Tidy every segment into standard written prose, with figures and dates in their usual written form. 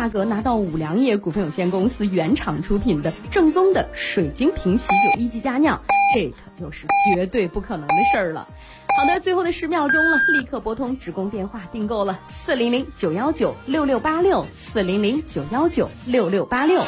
价格拿到五粮液股份有限公司原厂出品的正宗的水晶瓶喜酒1级佳酿，这可就是绝对不可能的事儿了。好的，最后的10秒钟了，立刻拨通职工电话订购了400-919-6686 400-919-6686。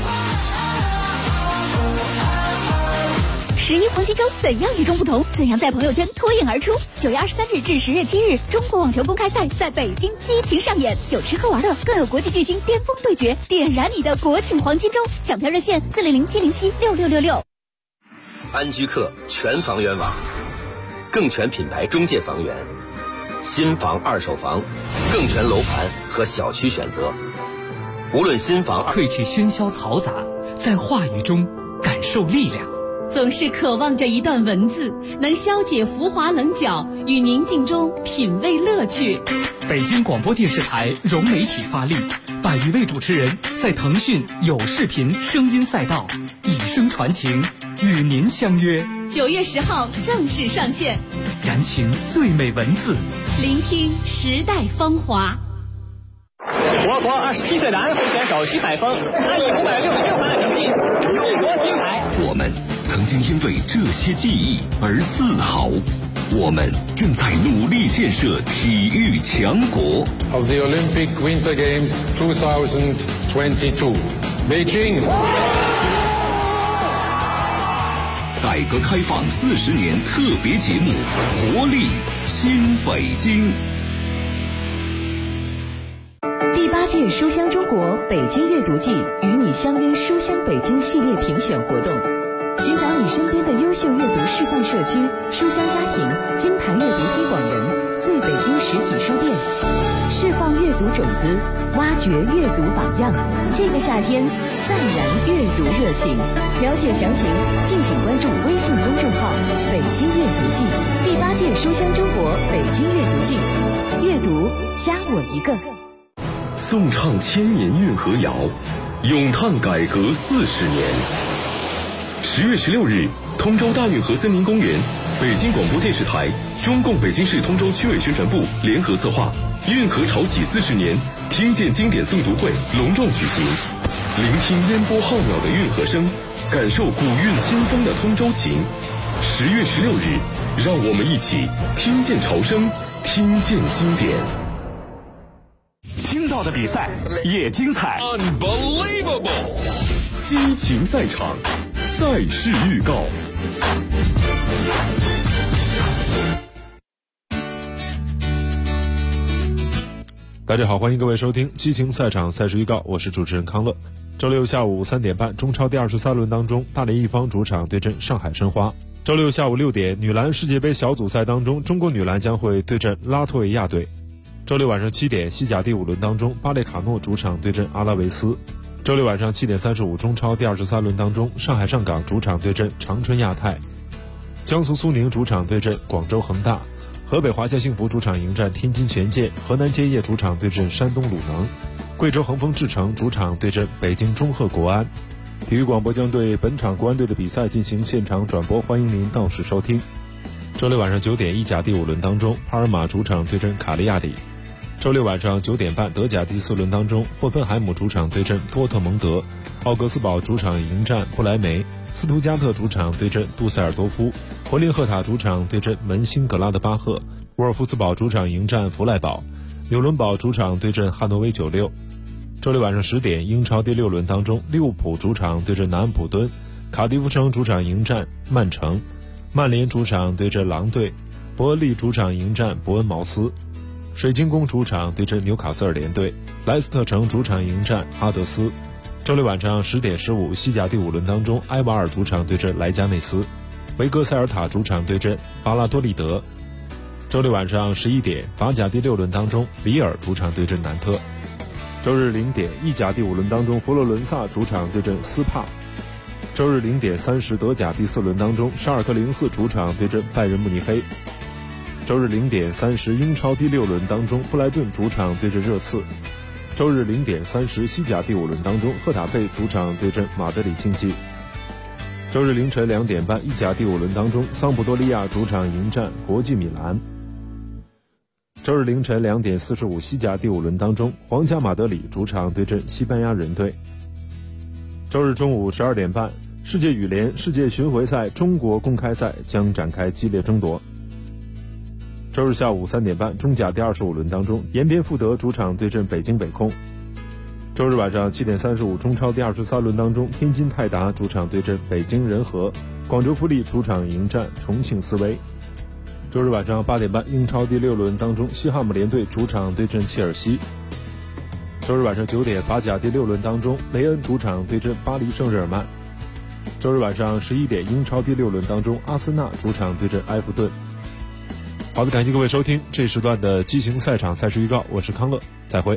11黄金周怎样与众不同？怎样在朋友圈脱颖而出？9月23日至10月7日，中国网球公开赛在北京激情上演，有吃喝玩乐，更有国际巨星巅峰对决，点燃你的国庆黄金周！抢票热线400-707-6666。 安居客全房源网，更全品牌中介房源，新房、二手房，更全楼盘和小区选择。无论新房， 褪去喧嚣嘈杂，在话语中感受力量。 总是渴望着一段文字，能消解浮华棱角，与宁静中品味乐趣。 北京广播电视台融媒体发力，100余位主持人在腾讯有视频声音赛道以声传情，与您相约。 9月10号正式上线， 燃情最美文字， 聆听时代芳华。 我国27岁男飞选手徐海峰，他以566分的成绩入国金牌。 我们曾经因为这些记忆而自豪，我们正在努力建设体育强国。 Of the Olympic Winter Games 2022, Beijing。 改革开放40年特别节目，活力新北京。 第8届书香中国北京阅读季与你相约书香北京系列评选活动，寻找你身边的优秀阅读示范社区、书香家庭、金牌阅读推广人、最北京实体书店，释放阅读种子，挖掘阅读榜样。这个夏天再燃阅读热情。了解详情，敬请关注微信公众号“北京阅读季”。第8届书香中国北京阅读季，阅读加我一个。 颂唱千年运河谣，咏叹改革40年。10月16日，通州大运河森林公园，北京广播电视台、中共北京市通州区委宣传部联合策划运河潮起40年听见经典诵读会隆重举行，聆听烟波浩渺的运河声，感受古韵新风的通州情。10月16日，让我们一起听见潮声，听见经典。 听到的比赛也精彩 ，Unbelievable！ 激情赛场，赛事预告。 大家好，欢迎各位收听激情赛场赛事预告，我是主持人康乐。周六下午3点半，中超第23轮当中，大连一方主场对阵上海申花。周六下午6点，女篮世界杯小组赛当中，中国女篮将会对阵拉脱维亚队。周六晚上7点，西甲第5轮当中，巴列卡诺主场对阵阿拉维斯。周六晚上7点35，中超第23轮当中，上海上港主场对阵长春亚泰。江苏苏宁主场对阵广州恒大。河北华夏幸福主场迎战天津权健，河南建业主场对阵山东鲁能，贵州恒丰智诚主场对阵北京中赫国安。体育广播将对本场国安队的比赛进行现场转播，欢迎您到时收听。周六晚上9点，意甲第5轮当中，帕尔马主场对阵卡利亚里。周六晚上9点半，德甲第4轮当中，霍芬海姆主场对阵多特蒙德，奥格斯堡主场迎战不莱梅，斯图加特主场对阵杜塞尔多夫，柏林赫塔主场对阵门兴格拉德巴赫，沃尔夫斯堡主场迎战弗赖堡，纽伦堡主场对阵汉诺威96。周六晚上10点，英超第6轮当中，利物浦主场对阵南安普敦，卡迪夫城主场迎战曼城，曼联主场对阵狼队，伯恩利主场迎战伯恩茅斯，水晶宫主场对阵纽卡斯尔联队，莱斯特城主场迎战哈德斯。周六晚上10点15，西甲第5轮当中，埃瓦尔主场对阵莱加内斯，维格塞尔塔主场对阵巴拉多利德。周六晚上11点，法甲第6轮当中，里尔主场对阵南特。周日0点，意甲第5轮当中，佛罗伦萨主场对阵斯帕。周日0点30，德甲第4轮当中，沙尔克04主场对阵拜仁慕尼黑。周日0点30，英超第6轮当中，布莱顿主场对阵热刺。周日0点30，西甲第5轮当中，赫塔费主场对阵马德里竞技。周日凌晨2点半，意甲第5轮当中，桑普多利亚主场迎战国际米兰。 周日凌晨2点45，西甲第5轮当中，皇家马德里主场对阵西班牙人队。周日中午12点半，世界羽联世界巡回赛中国公开赛将展开激烈争夺。周日下午3点半，中甲第25轮当中，延边富德主场对阵北京北空。周日晚上7点35，中超第23轮当中，天津泰达主场对阵北京人和，广州富力主场迎战重庆斯威。周日晚上8点半，英超第6轮当中，西汉姆联队主场对阵切尔西。周日晚上9点，法甲第6轮当中，雷恩主场对阵巴黎圣日耳曼。周日晚上11点，英超第6轮当中，阿森纳主场对阵埃弗顿。好的，感谢各位收听这时段的激情赛场赛事预告，我是康乐，再会。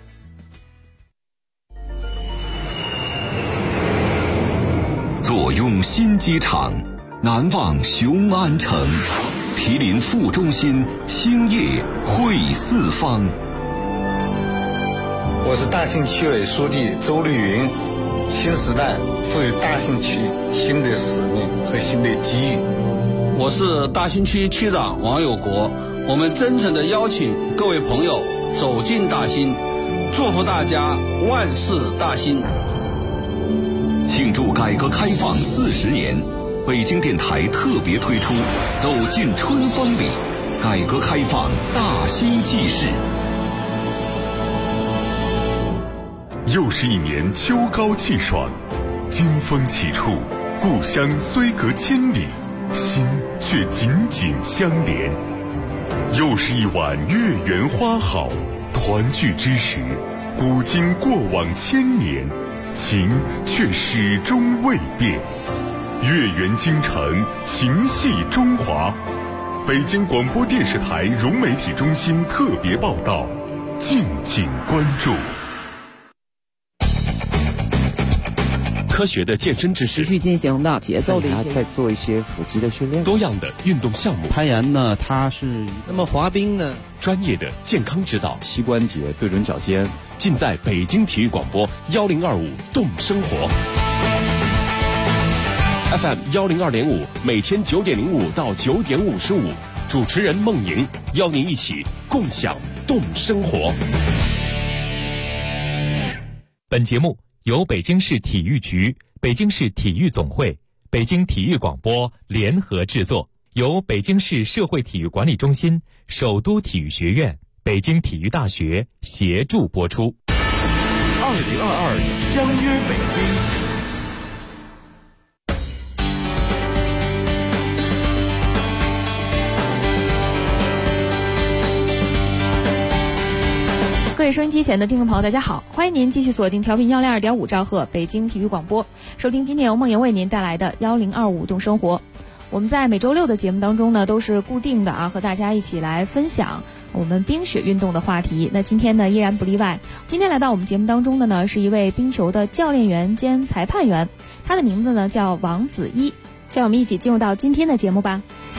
坐拥新机场，南望雄安城，毗邻副中心，兴业汇四方。 我是大兴区委书记周绿云。新时代赋予大兴区新的使命和新的机遇。 我是大兴区区长王有国，我们真诚地邀请各位朋友走进大兴，祝福大家万事大兴。 庆祝改革开放40年，北京电台特别推出《走进春风里》，改革开放大兴纪事。 又是一年秋高气爽，金风起处，故乡虽隔千里，心却紧紧相连。又是一晚月圆花好，团聚之时，古今过往千年，情却始终未变。月圆京城，情系中华。北京广播电视台融媒体中心特别报道，敬请关注。 科学的健身知识， 持续进行的节奏的一些， 再做一些腹肌的训练， 多样的运动项目。 攀岩呢，它是那么滑冰呢， 专业的健康指导， 膝关节对准脚尖， 尽在北京体育广播1025动生活 FM 102.5，每天9点05到9点55，主持人孟莹邀您一起共享动生活。 本节目由北京市体育局、北京市体育总会、北京体育广播联合制作，由北京市社会体育管理中心、首都体育学院、北京体育大学协助播出。 2022相约北京。 各位收音机前的听众朋友，大家好，欢迎您继续锁定调频102.5兆赫北京体育广播，收听今天由梦莹为您带来的1025动生活。我们在每周六的节目当中呢，都是固定的和大家一起来分享我们冰雪运动的话题。那今天呢，依然不例外。今天来到我们节目当中的呢，是一位冰球的教练员兼裁判员，他的名字呢叫王子一。让我们一起进入到今天的节目吧。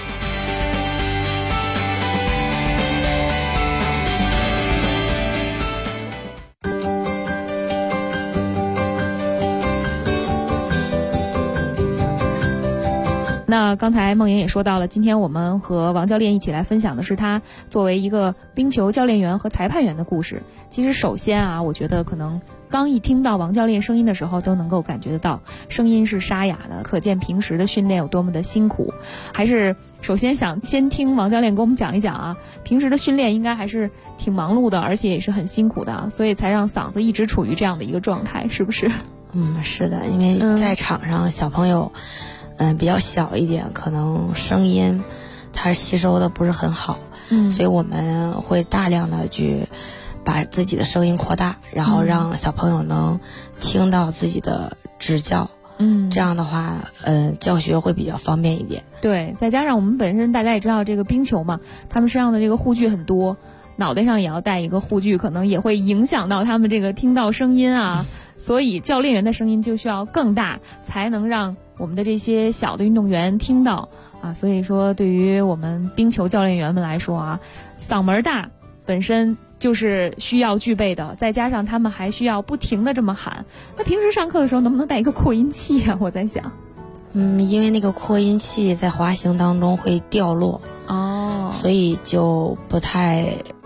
那刚才梦莹也说到了，今天我们和王教练一起来分享的是他作为一个冰球教练员和裁判员的故事。其实首先我觉得可能刚一听到王教练声音的时候，都能够感觉得到声音是沙哑的，可见平时的训练有多么的辛苦。还是首先想先听王教练给我们讲一讲平时的训练应该还是挺忙碌的，而且也是很辛苦的，所以才让嗓子一直处于这样的一个状态，是不是？ 是的，因为在场上小朋友比较小一点，可能声音它吸收的不是很好，所以我们会大量的去把自己的声音扩大，然后让小朋友能听到自己的指教，这样的话教学会比较方便一点。 对，再加上我们本身大家也知道这个冰球嘛，他们身上的这个护具很多，脑袋上也要戴一个护具，可能也会影响到他们这个听到声音所以教练员的声音就需要更大，才能让我们的这些小的运动员听到所以说对于我们冰球教练员们来说嗓门大本身就是需要具备的，再加上他们还需要不停的这么喊。那平时上课的时候能不能带一个扩音器我在想。 因为那个扩音器在滑行当中会掉落所以就不太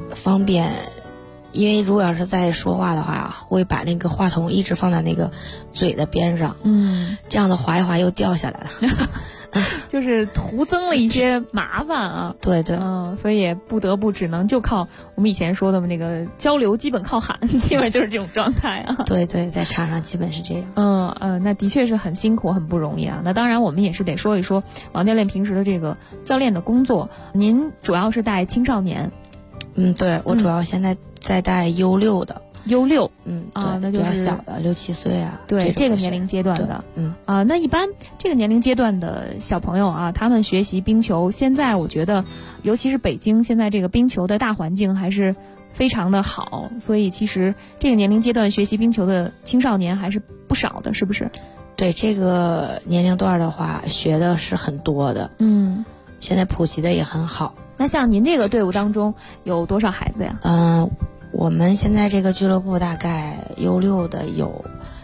方便，因为如果要是在说话的话，会把那个话筒一直放在那个嘴的边上，这样的划一划又掉下来了。 就是徒增了一些麻烦啊。 对对， 所以不得不只能就靠我们以前说的那个交流，基本靠喊，基本就是这种状态啊。 对对，在场上基本是这样。 那的确是很辛苦，很不容易啊。那当然，我们也是得说一说王教练平时的这个教练的工作。您主要是带青少年？ 对，我主要现在在带U6的。 U6， 对， 那就是比较小的6、7岁啊， 对这个年龄阶段的，那一般这个年龄阶段的小朋友啊，他们学习冰球，现在我觉得，尤其是北京现在这个冰球的大环境还是非常的好，所以其实这个年龄阶段学习冰球的青少年还是不少的，是不是？ 对，这个年龄段的话，学的是很多的，现在普及的也很好。 那像您这个队伍当中有多少孩子呀？ 我们现在这个俱乐部大概U6的有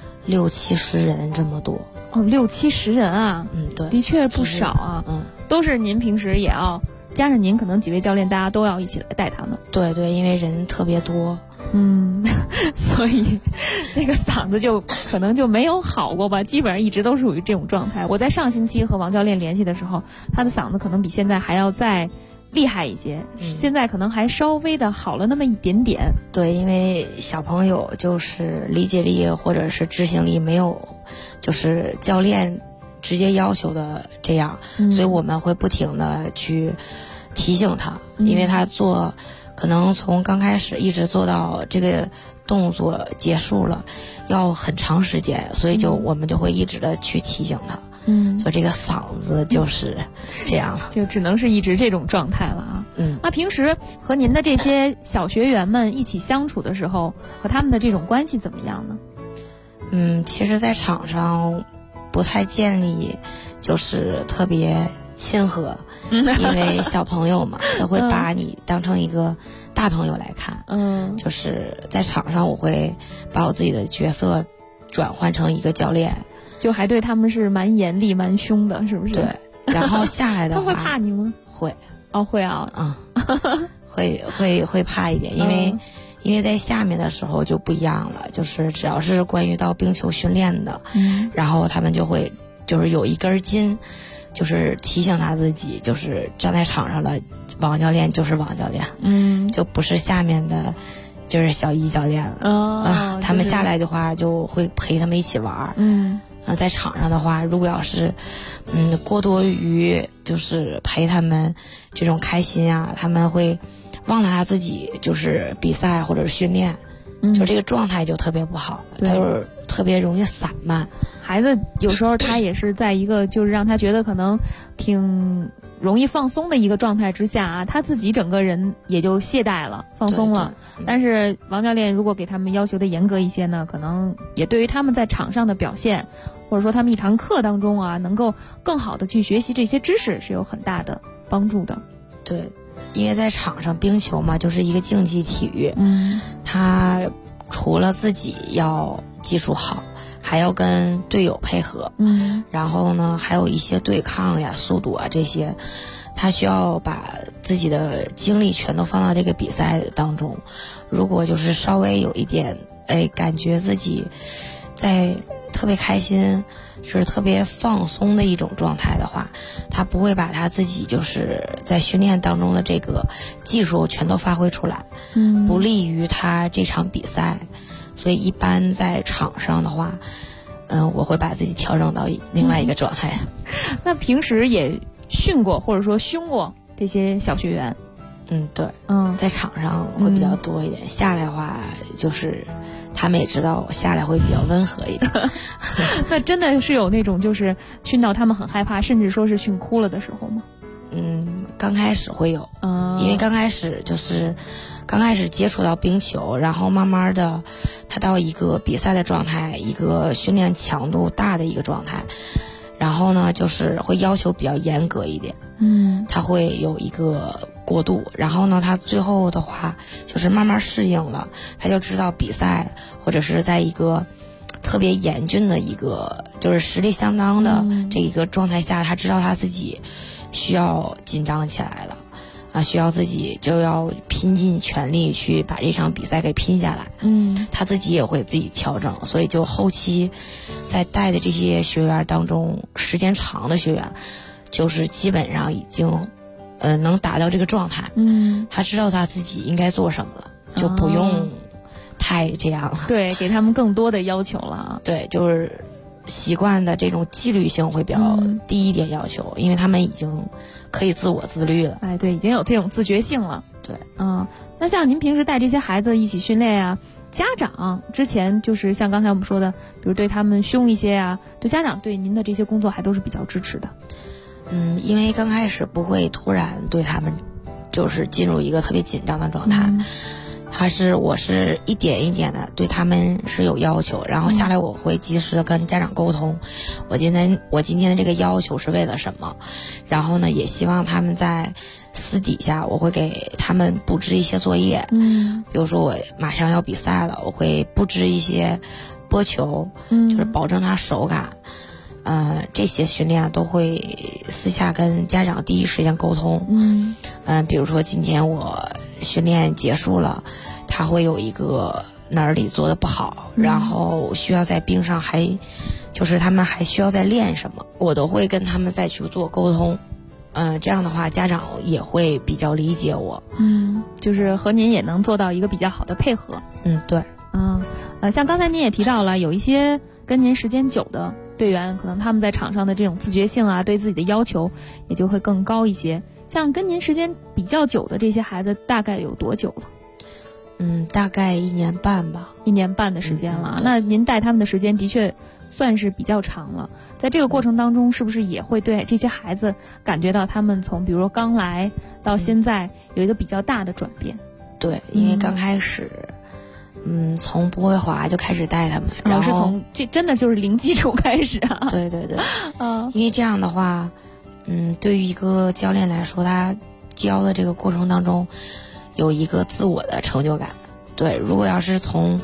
60、70人这么多。 60、70人啊？ 对， 的确不少啊。都是您平时也要加上您，可能几位教练大家都要一起来带他们。 对对，因为人特别多。 所以这个嗓子就可能就没有好过吧，基本上一直都属于这种状态。我在上星期和王教练联系的时候，他的嗓子可能比现在还要再厉害一些，现在可能还稍微的好了那么一点点。 对，因为小朋友就是理解力或者是执行力没有就是教练直接要求的这样，所以我们会不停的去提醒他，因为他做可能从刚开始一直做到这个动作结束了要很长时间，所以我们就会一直的去提醒他。所以这个嗓子就是这样了， 就只能是一直这种状态了啊。那平时和您的这些小学员们一起相处的时候，和他们的这种关系怎么样呢？其实在场上不太建立就是特别亲和，因为小朋友嘛，都会把你当成一个大朋友来看。就是在场上我会把我自己的角色转换成一个教练。 就还对他们是蛮严厉蛮凶的，是不是？ 对，然后下来的话他会怕你吗？ 会。 会啊。 会怕一点，因为在下面的时候就不一样了，就是只要是关于到冰球训练的，然后他们就会就是有一根筋，就是提醒他自己，就是站在场上了，王教练就是王教练，就不是下面的就是小一教练了。他们下来的话就会陪他们一起玩。在场上的话，如果要是过多于就是陪他们这种开心啊，他们会忘了他自己就是比赛或者是训练，就这个状态就特别不好，他就是特别容易散漫。 孩子有时候他也是在一个就是让他觉得可能挺容易放松的一个状态之下啊，他自己整个人也就懈怠了，放松了。但是王教练如果给他们要求的严格一些呢，可能也对于他们在场上的表现，或者说他们一堂课当中啊，能够更好的去学习这些知识是有很大的帮助的。 对，因为在场上冰球嘛，就是一个竞技体育，他除了自己要技术好，还要跟队友配合，然后呢还有一些对抗呀、速度啊这些，他需要把自己的精力全都放到这个比赛当中。如果就是稍微有一点感觉自己在特别开心，是特别放松的一种状态的话，他不会把他自己就是在训练当中的这个技术全都发挥出来，不利于他这场比赛。所以一般在场上的话，我会把自己调整到另外一个状态。 那平时也训过或者说凶过这些小学员？ 对，在场上会比较多一点，下来的话就是他们也知道下来会比较温和一点。 那真的是有那种就是训到他们很害怕，甚至说是训哭了的时候吗？ 刚开始会有，因为刚开始接触到冰球，然后慢慢的他到一个比赛的状态，一个训练强度大的一个状态，然后呢就是会要求比较严格一点，他会有一个过渡，然后呢他最后的话就是慢慢适应了，他就知道比赛或者是在一个特别严峻的一个就是实力相当的这一个状态下，他知道他自己需要紧张起来了需要自己就要拼尽全力去把这场比赛给拼下来。他自己也会自己调整，所以就后期在带的这些学员当中，时间长的学员，就是基本上已经能达到这个状态。他知道他自己应该做什么了，就不用太这样。 对，给他们更多的要求了。 对，就是习惯的这种纪律性会比较低一点要求，因为他们已经可以自我自律了。 对，已经有这种自觉性了。 对， 那像您平时带这些孩子一起训练啊，家长之前就是像刚才我们说的，比如对他们凶一些啊，对家长对您的这些工作还都是比较支持的。 因为刚开始不会突然对他们就是进入一个特别紧张的状态。我是一点一点的对他们是有要求，然后下来我会及时的跟家长沟通，我今天的这个要求是为了什么，然后呢也希望他们在私底下我会给他们布置一些作业。比如说我马上要比赛了，我会布置一些拨球，就是保证他手感。这些训练都会私下跟家长第一时间沟通。比如说今天我训练结束了，他会有一个哪里做的不好，然后需要在冰上就是他们还需要再练什么，我都会跟他们再去做沟通。这样的话家长也会比较理解我。 就是和您也能做到一个比较好的配合。 对。 像刚才您也提到了，有一些跟您时间久的队员，可能他们在场上的这种自觉性啊，对自己的要求也就会更高一些。像跟您时间比较久的这些孩子，大概有多久了？ 大概1年半吧。 1年半的时间了。那您带他们的时间的确算是比较长了。在这个过程当中，是不是也会对这些孩子感觉到他们从比如说刚来到现在有一个比较大的转变？ 对，因为刚开始从不会滑就开始带他们，然后是从这真的就是零基础开始啊。 对。因为这样的话对于一个教练来说，他教的这个过程当中有一个自我的成就感。对，如果要是从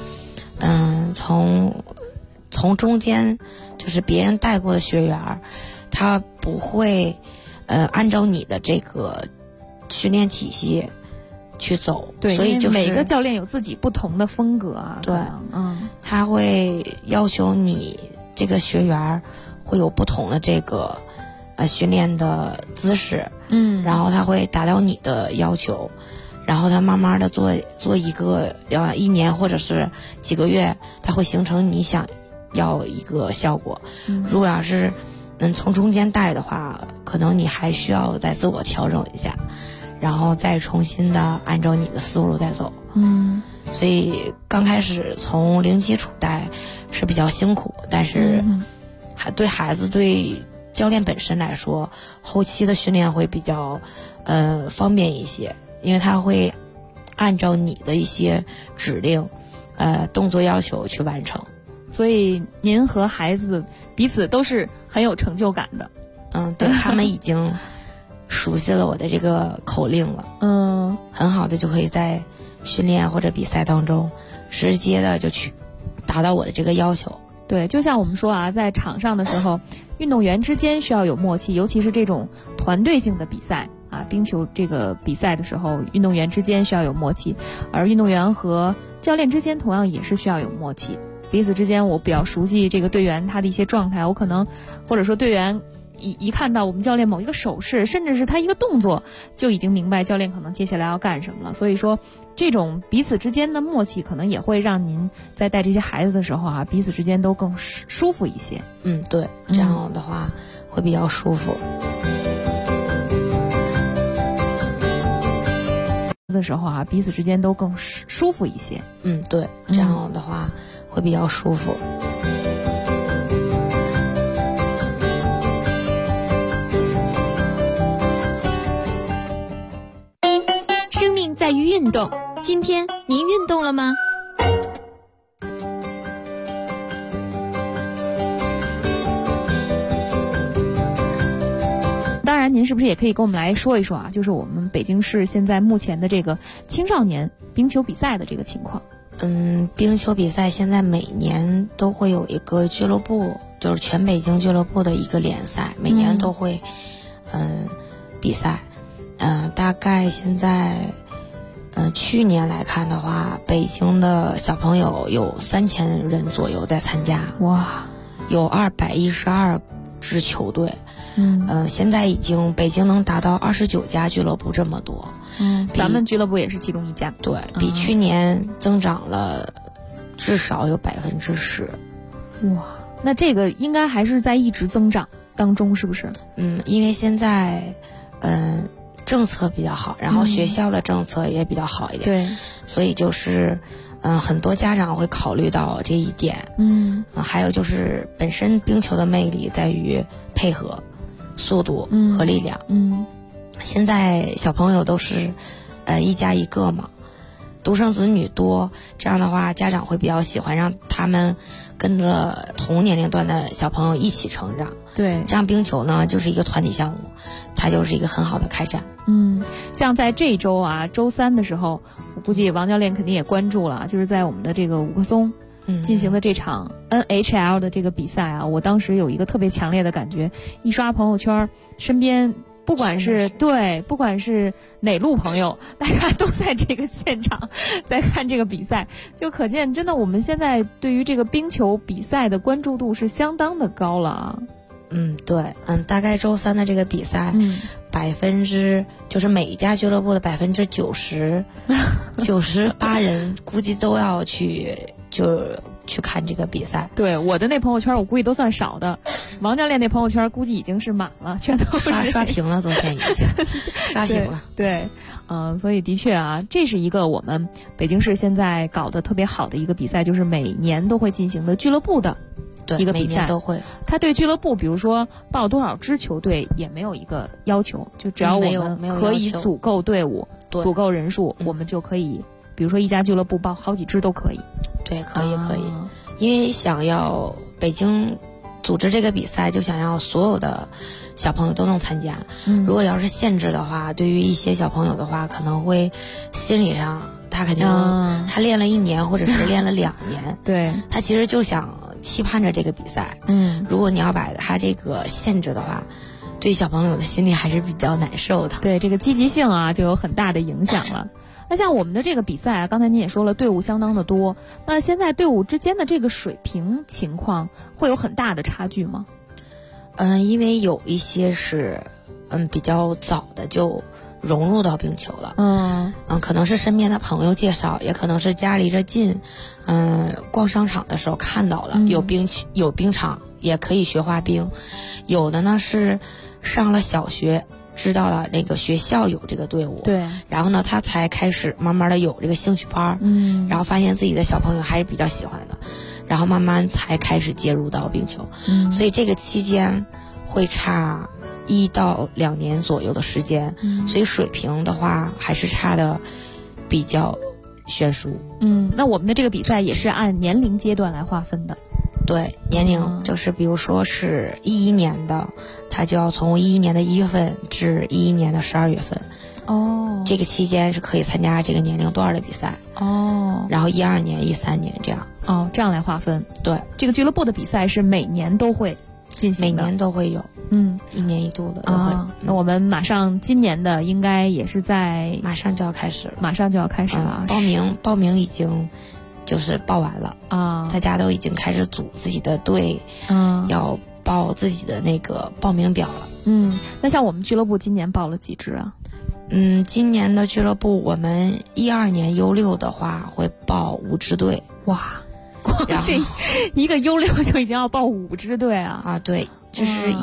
中间就是别人带过的学员，他不会按照你的这个训练体系去走。 对， 所以就是每个教练有自己不同的风格啊。 对，他会要求你这个学员会有不同的这个训练的姿势。然后他会达到你的要求，然后他慢慢的做一个1年或者是几个月，他会形成你想要一个效果。如果要是从中间带的话，可能你还需要再自我调整一下，然后再重新的按照你的思路再走。所以刚开始从零基础带是比较辛苦，但是对孩子对教练本身来说，后期的训练会比较方便一些，因为他会按照你的一些指令动作要求去完成。 所以您和孩子彼此都是很有成就感的。 对，他们已经熟悉了我的这个口令了。很好的就可以在训练或者比赛当中直接的就去达到我的这个要求。 对，就像我们说啊，在场上的时候，运动员之间需要有默契，尤其是这种团队性的比赛啊，冰球这个比赛的时候，运动员之间需要有默契，而运动员和教练之间同样也是需要有默契。彼此之间，我比较熟悉这个队员他的一些状态，我可能或者说队员一看到我们教练某一个手势，甚至是他一个动作，就已经明白教练可能接下来要干什么了。所以说，这种彼此之间的默契，可能也会让您在带这些孩子的时候啊，彼此之间都更舒服一些。 对，这样的话会比较舒服。 的时候啊，彼此之间都更舒服一些。 对，这样的话会比较舒服。 生命在于运动，今天您运动了吗？ 当然，您是不是也可以跟我们来说一说啊？就是我们北京市现在目前的这个青少年冰球比赛的这个情况。 冰球比赛现在每年都会有一个俱乐部，就是全北京俱乐部的一个联赛，每年都会比赛。 大概现在，去年来看的话，北京的小朋友有3000人左右在参加。 哇， 有212支球队。现在已经北京能达到29家俱乐部这么多。 咱们俱乐部也是其中一家。 对，比去年增长了至少有10%。 哇，那这个应该还是在一直增长当中，是不是？ 因为现在政策比较好，然后学校的政策也比较好一点。 对， 所以就是很多家长会考虑到这一点。还有就是本身冰球的魅力在于配合、速度和力量。现在小朋友都是一家一个嘛，独生子女多，这样的话家长会比较喜欢让他们跟着同年龄段的小朋友一起成长。 对， 这样冰球呢就是一个团体项目，它就是一个很好的开展。 像在这一周啊，周3的时候，我估计王教练肯定也关注了，就是在我们的这个五棵松进行的这场 NHL 的这个比赛啊，我当时有一个特别强烈的感觉，一刷朋友圈，身边不管是哪路朋友，大家都在这个现场在看这个比赛，就可见真的我们现在对于这个冰球比赛的关注度是相当的高了啊。 对，大概周3的这个比赛，就是每一家俱乐部的98%人估计都要去看这个比赛。 对，我的那朋友圈我估计都算少的，王教练那朋友圈估计已经是满了，全都刷屏了，昨天已经刷屏了。 对，所以的确啊，这是一个我们北京市现在搞得特别好的一个比赛，就是每年都会进行的俱乐部的一个比赛。 每年都会。 他对俱乐部，比如说报多少支球队也没有一个要求，就只要我们可以组够队伍、组够人数，我们就可以，比如说一家俱乐部报好几支都可以。 对，可以。因为想要北京组织这个比赛，就想要所有的小朋友都能参加。如果要是限制的话，对于一些小朋友的话，可能会心理上他肯定他练了1年或者是练了2年， 对， 他其实就想期盼着这个比赛。如果你要把他这个限制的话，对小朋友的心里还是比较难受的。 对，这个积极性啊就有很大的影响了。那像我们的这个比赛啊，刚才您也说了，队伍相当的多。那现在队伍之间的这个水平情况会有很大的差距吗？ 因为有一些是比较早的就融入到冰球了。可能是身边的朋友介绍，也可能是家离着近，逛商场的时候看到了有冰场，也可以学滑冰。有的呢是上了小学，知道了那个学校有这个队伍， 对， 然后呢他才开始慢慢的有这个兴趣班，然后发现自己的小朋友还是比较喜欢的，然后慢慢才开始接入到冰球。所以这个期间会差1到2年左右的时间，所以水平的话还是差的比较悬殊。 那我们的这个比赛也是按年龄阶段来划分的。 对，年龄就是比如说是11年的，他就要从11年的1月份至11年的12月份。这个期间是可以参加这个年龄段的比赛。然后12年、13年这样。 这样来划分。 对， 这个俱乐部的比赛是每年都会进行的。 每年都会有。1年1度的都会。 那我们马上今年的应该也是在马上就要开始了。 马上就要开始了。 报名已经就是报完了啊，大家都已经开始组自己的队，要报自己的那个报名表了。 那像我们俱乐部今年报了几支啊？ 今年的俱乐部我们12年 U6 的话会报5支队。 哇，这一个 U6 就已经要报5支队啊！ 对，这是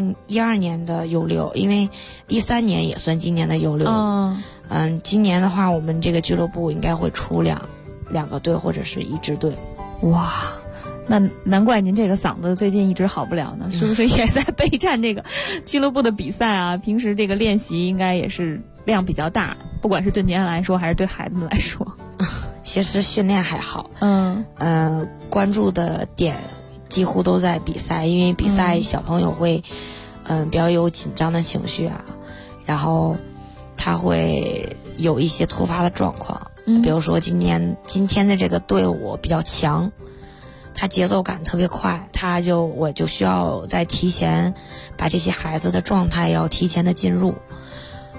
12年的 U6，因为13年也算今年的 U6。今年的话，我们这个俱乐部应该会出两个队或者是1支队。 哇，那难怪您这个嗓子最近一直好不了呢，是不是也在备战这个俱乐部的比赛啊？平时这个练习应该也是量比较大，不管是对您来说还是对孩子们来说。 其实训练还好，关注的点几乎都在比赛，因为比赛小朋友会比较有紧张的情绪啊，然后他会有一些突发的状况。比如说今天的这个队伍比较强，他节奏感特别快，我就需要在提前把这些孩子的状态要提前的进入。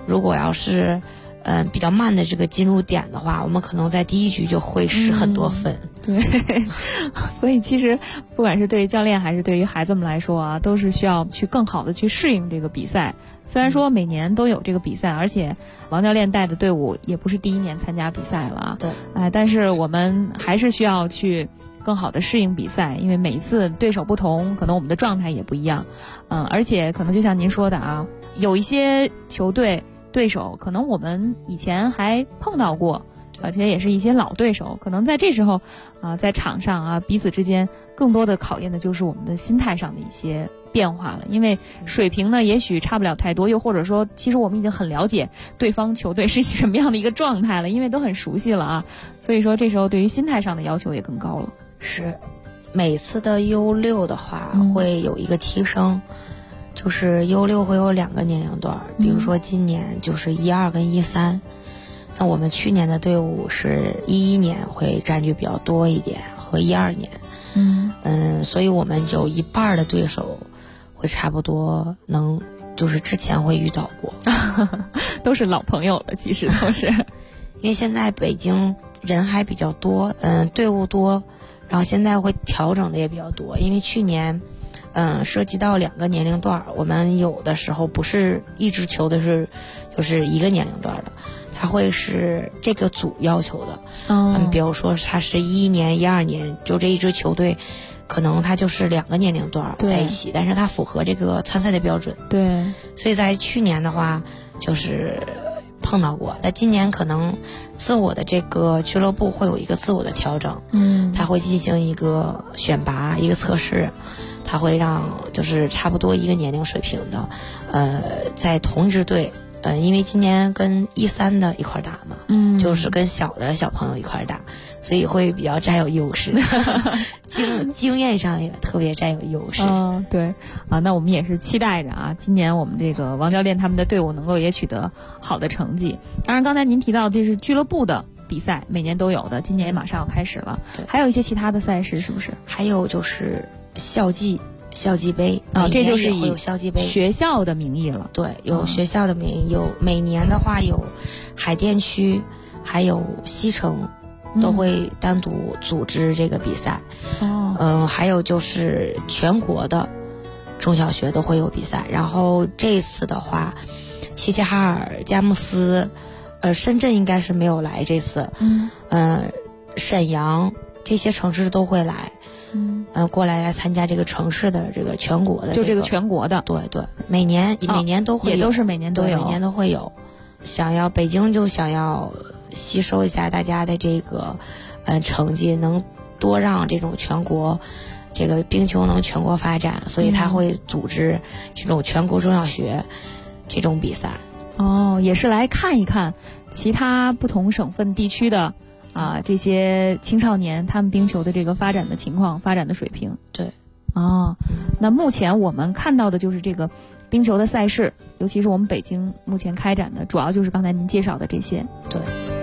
如果要是比较慢的这个进入点的话，我们可能在第一局就会失很多分。 对，所以其实不管是对于教练还是对于孩子们来说啊，都是需要去更好的去适应这个比赛。虽然说每年都有这个比赛，而且王教练带的队伍也不是第一年参加比赛了啊。 对， 但是我们还是需要去更好的适应比赛，因为每一次对手不同，可能我们的状态也不一样。而且可能就像您说的啊，有一些球队对手可能我们以前还碰到过，而且也是一些老对手，可能在这时候在场上啊，彼此之间更多的考验的就是我们的心态上的一些变化了。因为水平呢也许差不了太多，又或者说其实我们已经很了解对方球队是什么样的一个状态了，因为都很熟悉了啊，所以说这时候对于心态上的要求也更高了。 是，每次的 U6 的话会有一个提升，就是 U6 会有2个年龄段，比如说今年就是12跟13。那我们去年的队伍是11年会占据比较多一点，和12年。所以我们有一半的对手会差不多能，就是之前会遇到过， 都是老朋友了，其实都是。 因为现在北京人还比较多，队伍多，然后现在会调整的也比较多。因为去年涉及到2个年龄段，我们有的时候不是一支球的是就是1个年龄段的，它会是这个组要求的。比如说它是11年12年，就这一支球队可能它就是2个年龄段在一起，但是它符合这个参赛的标准。 对， 所以在去年的话就是碰到过，那今年可能自我的这个俱乐部会有一个自我的调整。它会进行一个选拔，一个测试，它会让就是差不多一个年龄水平的在同一支队，因为今年跟13的一块打嘛，就是跟小的小朋友一块打，所以会比较占有优势。经验上也特别占有优势。 对啊，那我们也是期待着啊，今年我们这个王教练他们的队伍能够也取得好的成绩。当然刚才您提到这是俱乐部的比赛，每年都有的，今年也马上要开始了。还有一些其他的赛事是不是？ 还有就是校际杯这就是以校际杯学校的名义了。 对，有学校的名义，有每年的话有海淀区还有西城都会单独组织这个比赛。还有就是全国的中小学都会有比赛。然后这一次的话，齐齐哈尔、佳木斯深圳应该是没有来这次。沈阳这些城市都会来。过来参加这个城市的这个全国的， 就这个全国的。 对，每年都会有， 也都是每年都有， 每年都会有。北京就想要吸收一下大家的这个成绩，能多让这种全国这个冰球能全国发展，所以他会组织这种全国中小学这种比赛。 也是来看一看其他不同省份地区的这些青少年他们冰球的这个发展的情况、发展的水平。 对。 那目前我们看到的就是这个冰球的赛事，尤其是我们北京目前开展的，主要就是刚才您介绍的这些。 对。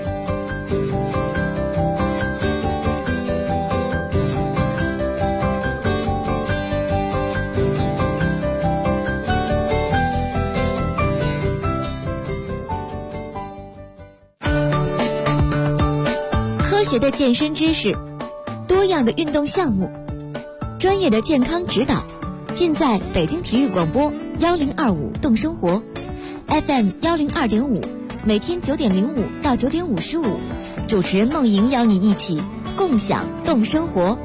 科学的健身知识，多样的运动项目，专业的健康指导，尽在北京体育广播1025动生活 FM 102.5，每天9点05到9点55，主持人梦莹邀你一起共享动生活。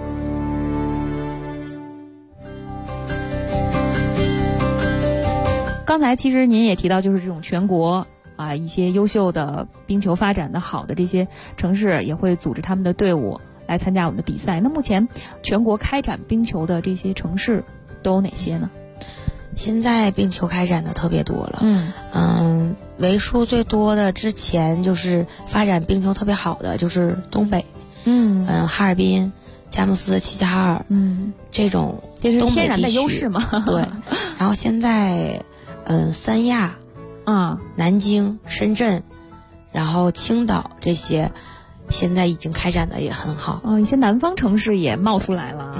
刚才其实您也提到，就是这种全国一些优秀的冰球发展的好的这些城市也会组织他们的队伍来参加我们的比赛。那目前全国开展冰球的这些城市都有哪些呢？ 现在冰球开展的特别多了。为数最多的之前就是发展冰球特别好的就是东北。哈尔滨、佳木斯、齐齐哈尔。这种这是天然的优势嘛。 对。然后现在三亚。南京、深圳，然后青岛这些，现在已经开展的也很好。 一些南方城市也冒出来了。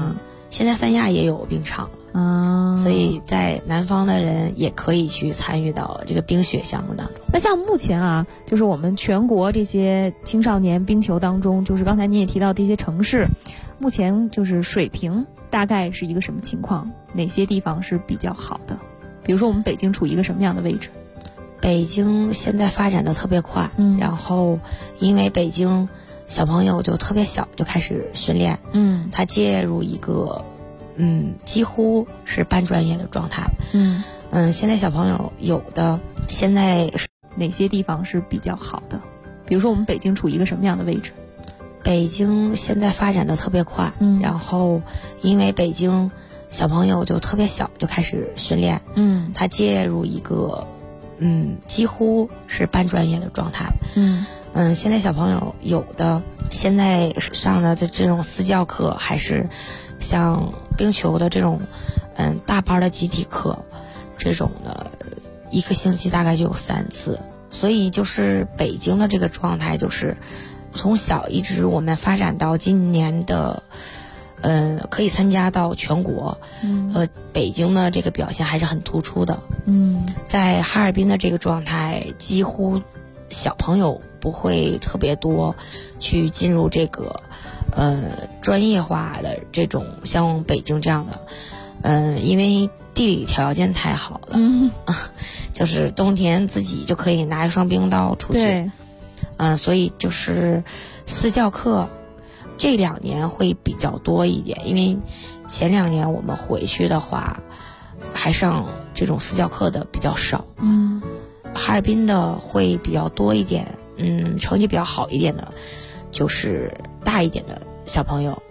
现在三亚也有冰场所以在南方的人也可以去参与到这个冰雪项目当中。 那像目前啊，就是我们全国这些青少年冰球当中，就是刚才你也提到这些城市，目前就是水平大概是一个什么情况？哪些地方是比较好的？比如说我们北京处于一个什么样的位置？ 北京现在发展的特别快，然后因为北京小朋友就特别小就开始训练，他介入一个几乎是半专业的状态。现在小朋友有的现在哪些地方是比较好的？比如说我们北京处于一个什么样的位置？ 北京现在发展的特别快，然后因为北京小朋友就特别小就开始训练，他介入一个几乎是半专业的状态。现在小朋友有的现在上的这种私教课，还是像冰球的这种大班的集体课，这种的一个星期大概就有3次。所以就是北京的这个状态，就是从小一直我们发展到今年的可以参加到全国，北京的这个表现还是很突出的。在哈尔滨的这个状态，几乎小朋友不会特别多去进入这个专业化的这种像北京这样的，因为地理条件太好了，就是冬天自己就可以拿一双冰刀出去，所以就是私教课这2年会比较多一点，因为前2年我们回去的话，还上这种私教课的比较少。哈尔滨的会比较多一点，成绩比较好一点的，就是大一点的小朋友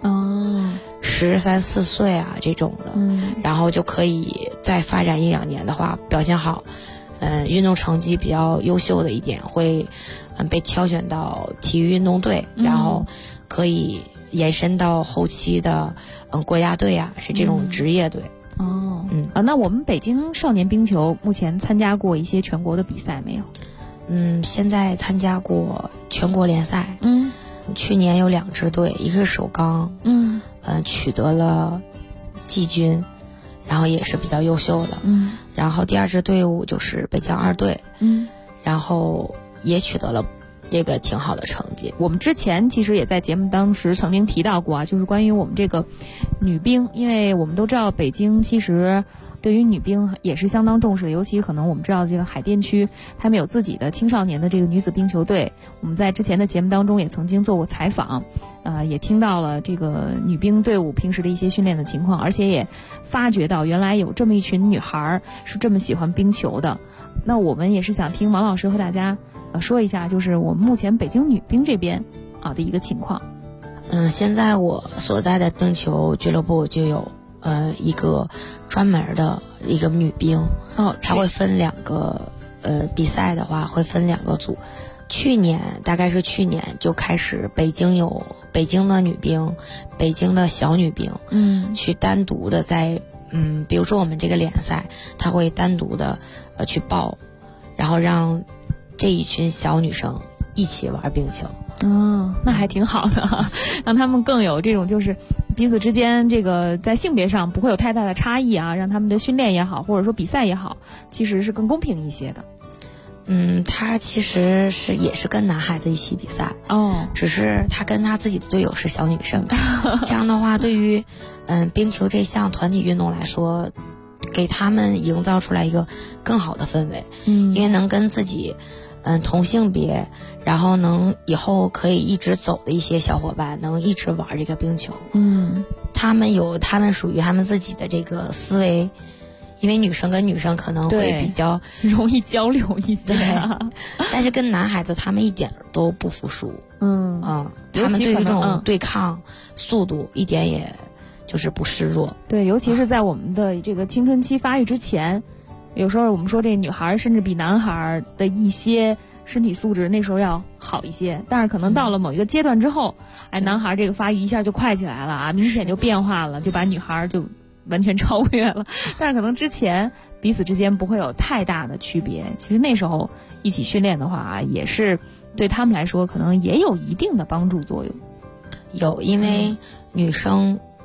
，13、14岁啊这种的，然后就可以再发展1、2年的话，表现好，运动成绩比较优秀的一点，会被挑选到体育运动队，然后可以延伸到后期的国家队啊，是这种职业队。 那我们北京少年冰球目前参加过一些全国的比赛没有？ 现在参加过全国联赛。去年有2支队，一个是首钢，取得了季军，然后也是比较优秀的。然后第2支队伍就是北疆2队，然后也取得了这个挺好的成绩。 我们之前其实也在节目当时曾经提到过啊，就是关于我们这个女兵，因为我们都知道北京其实对于女兵也是相当重视的，尤其可能我们知道这个海淀区他们有自己的青少年的这个女子冰球队，我们在之前的节目当中也曾经做过采访，也听到了这个女兵队伍平时的一些训练的情况，而且也发觉到原来有这么一群女孩是这么喜欢冰球的。那我们也是想听王老师和大家说一下，就是我们目前北京女兵这边的一个情况。 现在我所在的冰球俱乐部就有一个专门的一个女兵，它会分2个比赛的话会分2个组。大概是去年就开始，北京有北京的女兵，北京的小女兵，去单独的在比如说我们这个联赛，他会单独的去报，然后让这一群小女生一起玩冰球。 那还挺好的，让他们更有这种就是彼此之间这个在性别上不会有太大的差异啊，让他们的训练也好，或者说比赛也好，其实是更公平一些的。 他其实也是跟男孩子一起比赛，只是他跟他自己的队友是小女生。这样的话，对于冰球这项团体运动来说，给他们营造出来一个更好的氛围，因为能跟自己同性别，然后能以后可以一直走的一些小伙伴，能一直玩这个冰球。他们有他们属于他们自己的这个思维。因为女生跟女生可能会比较容易交流一些， 但是跟男孩子他们一点都不服输，他们对于这种对抗速度一点也就是不示弱。 对，尤其是在我们的这个青春期发育之前，有时候我们说这女孩甚至比男孩的一些身体素质那时候要好一些，但是可能到了某一个阶段之后，男孩这个发育一下就快起来了啊，明显就变化了，就把女孩就完全超越了，但是可能之前彼此之间不会有太大的区别。其实那时候一起训练的话，也是对他们来说可能也有一定的帮助作用。 有，因为女生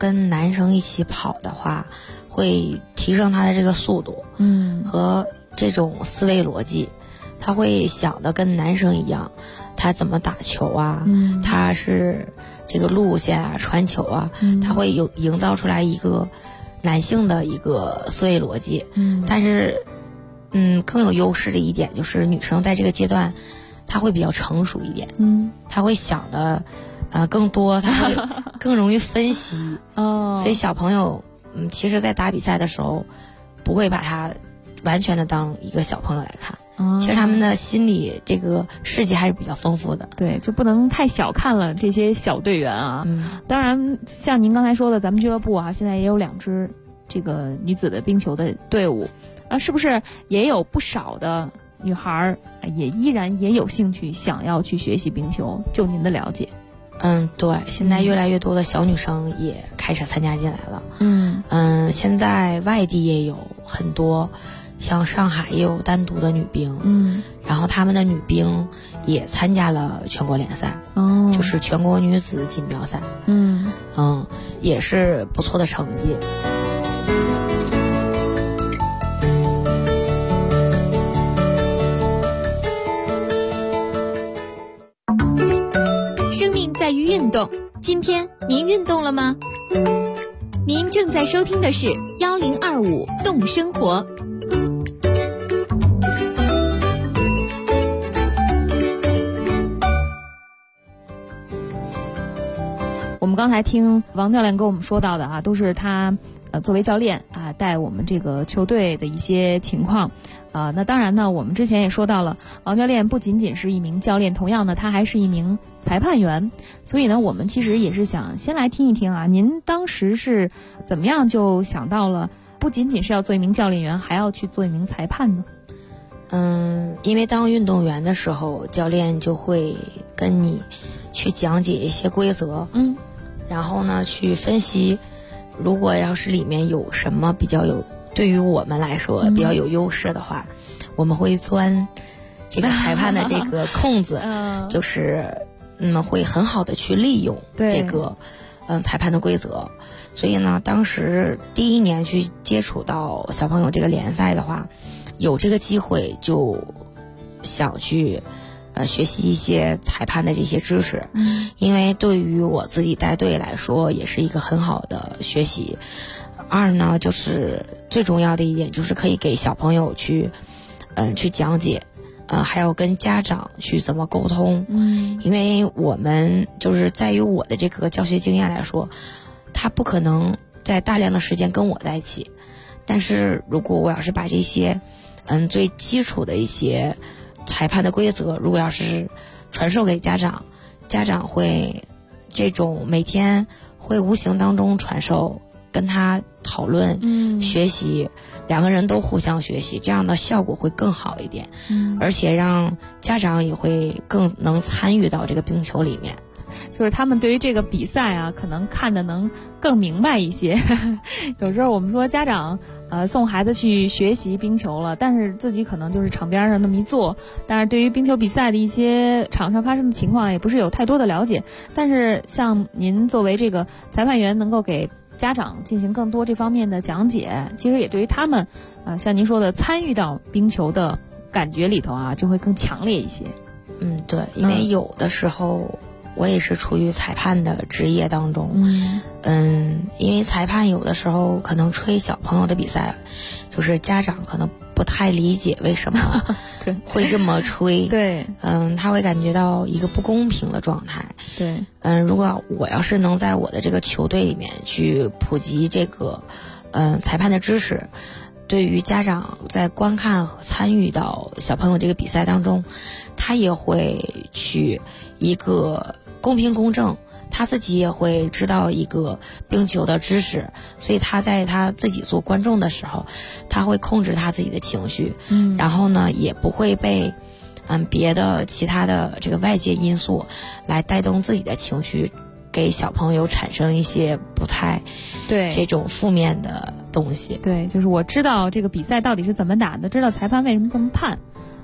跟男生一起跑的话，会提升他的这个速度，和这种思维逻辑，他会想的跟男生一样，他怎么打球啊，他是这个路线啊，传球啊，他会营造出来一个男性的一个思维逻辑，但是更有优势的一点就是女生在这个阶段，她会比较成熟一点，她会想的更多，她会更容易分析，所以小朋友其实在打比赛的时候，不会把他完全的当一个小朋友来看。其实他们的心理这个世界还是比较丰富的， 对，就不能太小看了这些小队员啊。当然，像您刚才说的，咱们俱乐部啊，现在也有2支这个女子的冰球的队伍，是不是也有不少的女孩也依然也有兴趣想要去学习冰球？就您的了解？ 对，现在越来越多的小女生也开始参加进来了。现在外地也有很多。像上海也有单独的女兵，然后他们的女兵也参加了全国联赛，就是全国女子锦标赛，也是不错的成绩。 生命在于运动，今天您运动了吗？您正在收听的是1025动生活。 我们刚才听王教练跟我们说到的都是他作为教练带我们这个球队的一些情况那当然呢，我们之前也说到了，王教练不仅仅是一名教练，同样呢，他还是一名裁判员。所以呢，我们其实也是想先来听一听您当时是怎么样就想到了不仅仅是要做一名教练员，还要去做一名裁判呢？ 因为当运动员的时候，教练就会跟你去讲解一些规则，然后呢去分析，如果要是里面有什么比较有对于我们来说比较有优势的话，我们会钻这个裁判的这个空子，就是会很好的去利用这个裁判的规则。所以呢，当时第1年去接触到小朋友这个联赛的话，有这个机会就想去学习一些裁判的这些知识，因为对于我自己带队来说也是一个很好的学习。2呢，就是最重要的一点就是可以给小朋友去讲解，还要跟家长去怎么沟通，因为我们就是在于我的这个教学经验来说，他不可能在大量的时间跟我在一起，但是如果我要是把这些最基础的一些裁判的规则，如果要是传授给家长，家长会这种每天会无形当中传授，跟他讨论，学习，2个人都互相学习，这样的效果会更好一点，而且让家长也会更能参与到这个冰球里面。 就是他们对于这个比赛可能看的能更明白一些。有时候我们说家长送孩子去学习冰球了，但是自己可能就是场边上那么一坐，但是对于冰球比赛的一些场上发生的情况也不是有太多的了解。但是像您作为这个裁判员，能够给家长进行更多这方面的讲解，其实也对于他们像您说的参与到冰球的感觉里头就会更强烈一些。 对，因为有的时候我也是处于裁判的职业当中，因为裁判有的时候可能吹小朋友的比赛，就是家长可能不太理解为什么会这么吹， 对， 他会感觉到一个不公平的状态， 对， 如果我要是能在我的这个球队里面去普及这个裁判的知识，对于家长在观看和参与到小朋友这个比赛当中，他也会去一个公平公正，他自己也会知道一个冰球的知识，所以他在他自己做观众的时候，他会控制他自己的情绪，然后呢也不会被别的其他的这个外界因素来带动自己的情绪，给小朋友产生一些不太这种负面的东西。 对，就是我知道这个比赛到底是怎么打的，知道裁判为什么这么判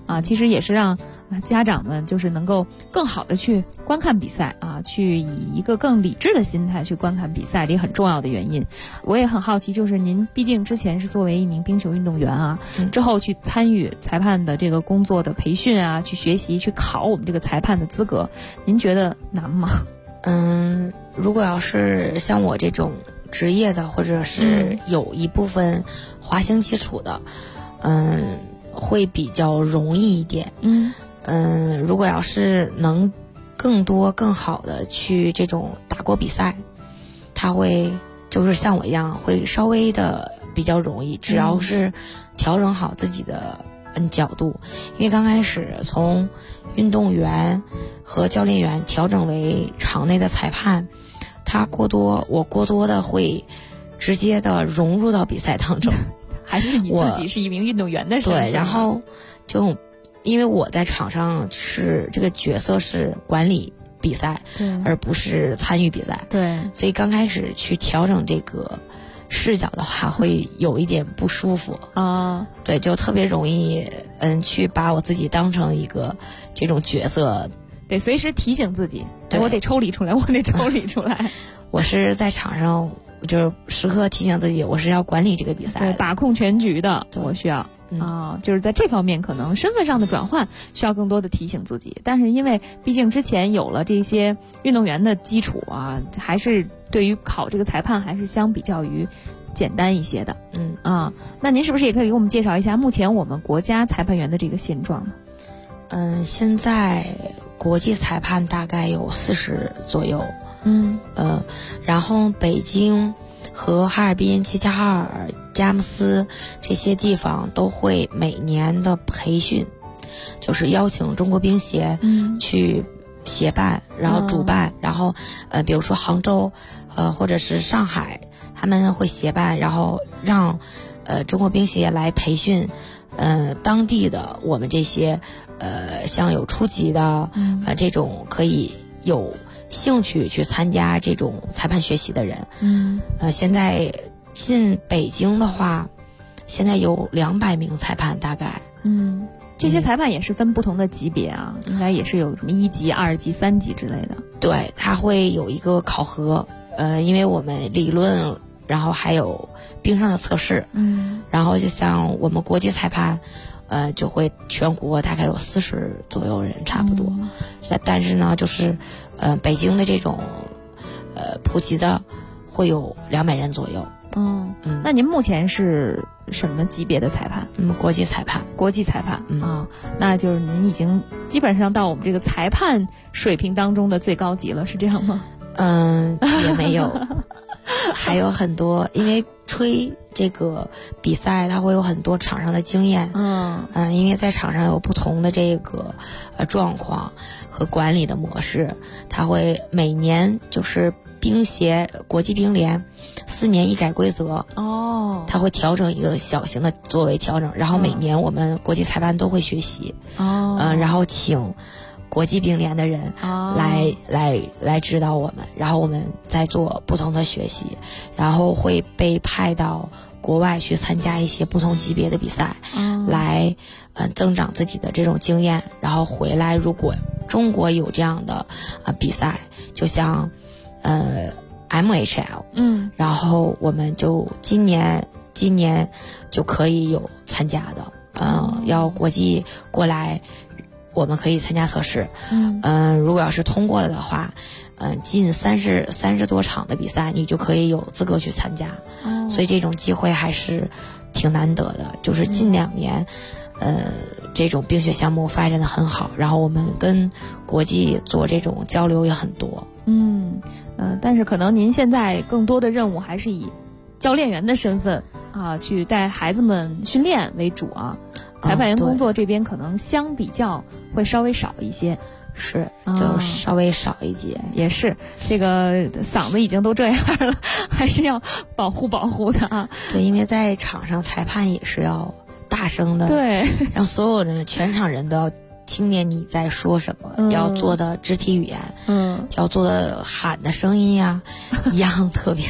啊，其实也是让家长们就是能够更好的去观看比赛啊，去以一个更理智的心态去观看比赛里很重要的原因。我也很好奇，就是您毕竟之前是作为一名冰球运动员啊，之后去参与裁判的这个工作的培训啊，去学习去考我们这个裁判的资格，您觉得难吗？ 如果要是像我这种职业的，或者是有一部分滑行基础的，会比较容易一点。如果要是能更多更好的去这种打过比赛，他会就是像我一样会稍微的比较容易，只要是调整好自己的角度。因为刚开始从运动员和教练员调整为场内的裁判，我过多的会直接的融入到比赛当中。 还是你自己是一名运动员的身份。 对，然后就因为我在场上是这个角色是管理比赛，而不是参与比赛。 对， 所以刚开始去调整这个视角的话，会有一点不舒服啊。 对，就特别容易去把我自己当成一个这种角色， 得随时提醒自己，我得抽离出来，我得抽离出来。 我是在场上。就是时刻提醒自己，我是要管理这个比赛， 对，把控全局的，我需要就是在这方面可能身份上的转换需要更多的提醒自己。但是因为毕竟之前有了这些运动员的基础啊，还是对于考这个裁判还是相比较于简单一些的。那您是不是也可以给我们介绍一下目前我们国家裁判员的这个现状呢？ 现在国际裁判大概有40左右。然后北京和哈尔滨、齐齐哈尔、佳木斯这些地方都会每年的培训，就是邀请中国冰协去协办，然后主办，然后比如说杭州或者是上海，他们会协办，然后让中国冰协来培训当地的我们这些像有初级的这种可以有兴趣去参加这种裁判学习的人。现在进北京的话，现在有200名裁判大概。 这些裁判也是分不同的级别啊，应该也是有什么1级、2级、3级之类的。 对，它会有一个考核，因为我们理论，然后还有冰上的测试。然后就像我们国际裁判，就会全国大概有40左右人差不多。但是呢，就是北京的这种普及的会有200人左右。 那您目前是什么级别的裁判？ 国际裁判。 国际裁判那就是您已经基本上到我们这个裁判水平当中的最高级了，是这样吗？ 也没有，还有很多，因为吹这个比赛，它会有很多场上的经验。因为在场上有不同的这个状况和管理的模式，它会每年就是冰协国际冰联4年一改规则。它会调整一个小型的作为调整，然后每年我们国际裁判都会学习。然后请国际冰联的人来指导我们，然后我们再做不同的学习，然后会被派到国外去参加一些不同级别的比赛，来增长自己的这种经验，然后回来如果中国有这样的比赛，就像MHL，然后我们就今年就可以有参加的，要国际过来。我们可以参加测试，如果要是通过了的话，近30多场的比赛，你就可以有资格去参加。所以这种机会还是挺难得的。就是近2年，这种冰雪项目发展的很好，然后我们跟国际做这种交流也很多。 但是可能您现在更多的任务还是以教练员的身份去带孩子们训练为主啊。裁判员工作这边可能相比较会稍微少一些， 就稍微少一些。 也是这个嗓子已经都这样了，还是要保护的啊。 对，因为在场上裁判也是要大声的， 对， 让所有人全场人都要听见你在说什么，要做的肢体语言，要做的喊的声音呀，一样特别大。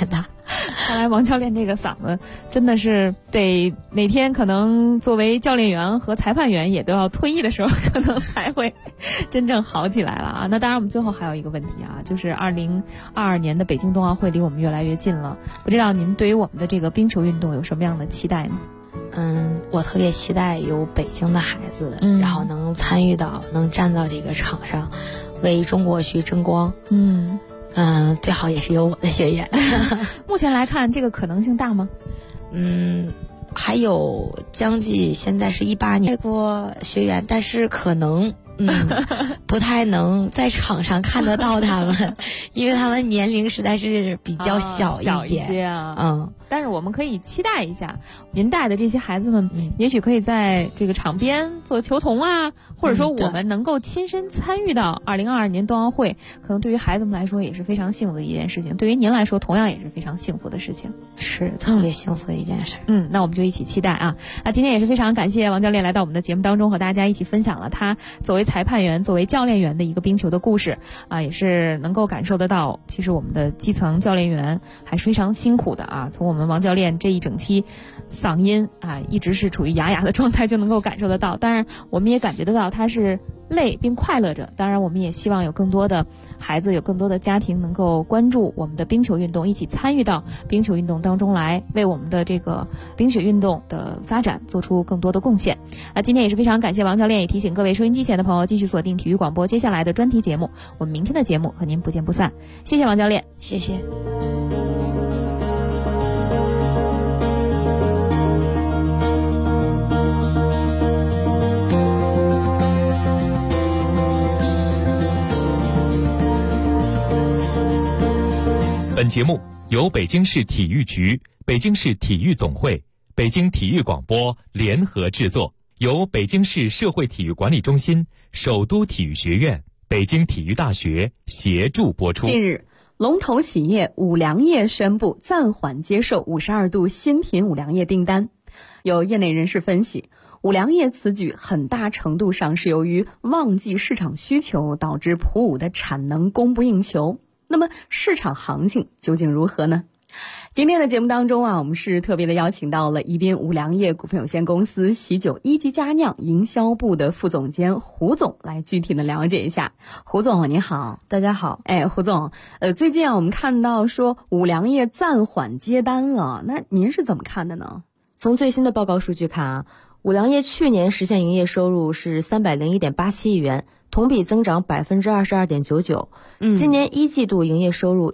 看来王教练这个嗓子真的是得哪天可能作为教练员和裁判员也都要退役的时候，可能才会真正好起来了啊。那当然我们最后还有一个问题啊，就是2022年的北京冬奥会离我们越来越近了，不知道您对于我们的这个冰球运动有什么样的期待呢？ 我特别期待有北京的孩子，然后能参与到，能站到这个场上，为中国去争光。最好也是有我的学员。 目前来看，这个可能性大吗？ 还有将近现在是18年过学员，但是可能不太能在场上看得到他们，因为他们年龄实在是比较小一些啊。但是我们可以期待一下，您带的这些孩子们，也许可以在这个场边做球童啊，或者说我们能够亲身参与到2022年冬奥会，可能对于孩子们来说也是非常幸福的一件事情，对于您来说同样也是非常幸福的事情， 是特别幸福的一件事。 那我们就一起期待啊！那今天也是非常感谢王教练来到我们的节目当中，和大家一起分享了他作为裁判员、作为教练员的一个冰球的故事啊，也是能够感受得到，其实我们的基层教练员还是非常辛苦的啊。从我们王教练这一整期嗓音啊一直是处于哑哑的状态就能够感受得到，当然我们也感觉得到他是累并快乐着。当然我们也希望有更多的孩子，有更多的家庭能够关注我们的冰球运动，一起参与到冰球运动当中来，为我们的这个冰雪运动的发展做出更多的贡献。今天也是非常感谢王教练，也提醒各位收音机前的朋友继续锁定体育广播接下来的专题节目，我们明天的节目和您不见不散。谢谢王教练。 谢谢。 本节目由北京市体育局、北京市体育总会、北京体育广播联合制作，由北京市社会体育管理中心、首都体育学院、北京体育大学协助播出。 近日，龙头企业五粮液宣布暂缓接受52度新品五粮液订单。有业内人士分析，五粮液此举很大程度上是由于旺季市场需求导致普五的产能供不应求。那么市场行情究竟如何呢？今天的节目当中啊，我们是特别的邀请到了宜宾五粮液股份有限公司喜酒一级佳酿营销部的副总监胡总来具体的了解一下。胡总您好。 大家好。 胡总，最近啊我们看到说五粮液暂缓接单了，那您是怎么看的呢？ 从最新的报告数据看啊，五粮液去年实现营业收入是301.87亿元，同比增长22.99%。今年一季度营业收入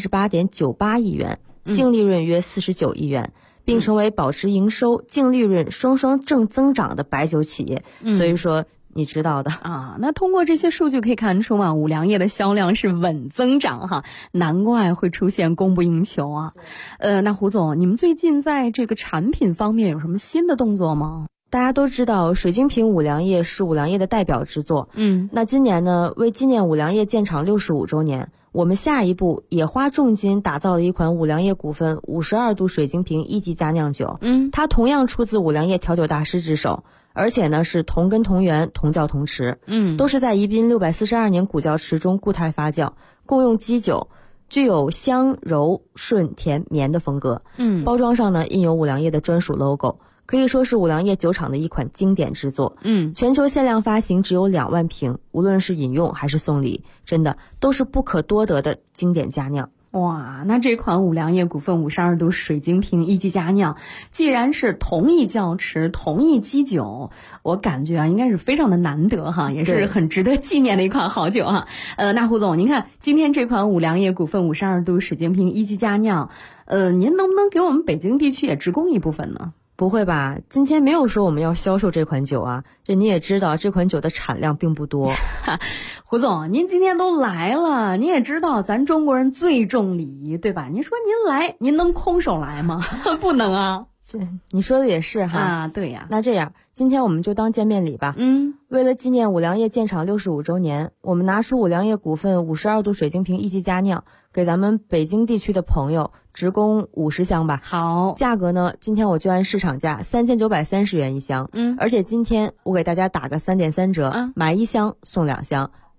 138.98亿元，净利润约49亿元，并成为保持营收、净利润双双正增长的白酒企业。所以说你知道的啊。那通过这些数据可以看出嘛，五粮液的销量是稳增长哈，难怪会出现供不应求啊。那胡总，你们最近在这个产品方面有什么新的动作吗？ 大家都知道水晶瓶五粮液是五粮液的代表之作。那今年呢，为纪念五粮液建厂65周年，我们下一步也花重金打造了一款五粮液股份52度水晶瓶一级佳酿酒。它同样出自五粮液调酒大师之手，而且呢是同根同源同窖同池。都是在宜宾642年古窖池中固态发酵，共用基酒，具有香柔顺甜绵的风格。包装上呢印有五粮液的专属 logo，可以说是五粮液酒厂的一款经典之作。全球限量发行只有2万瓶，无论是饮用还是送礼，真的都是不可多得的经典佳酿。 哇，那这款五粮液股份52度水晶瓶一级佳酿，既然是同一窖池、同一基酒，我感觉啊，应该是非常的难得哈，也是很值得纪念的一款好酒哈。那胡总，您看今天这款五粮液股份52度水晶瓶一级佳酿，您能不能给我们北京地区也直供一部分呢？ 不会吧，今天没有说我们要销售这款酒啊，这你也知道这款酒的产量并不多。 胡总，您今天都来了，你也知道咱中国人最重礼仪，对吧？您说您来，您能空手来吗？不能啊。 你说的也是哈。 啊，对呀。 那这样，今天我们就当见面礼吧。为了纪念五粮液建厂65周年，我们拿出五粮液股份52度水晶瓶一级佳酿，给咱们北京地区的朋友直供50箱吧。 好， 价格呢，今天我就按市场价3930元一箱。而且今天我给大家打个3.3折，买1箱送2箱。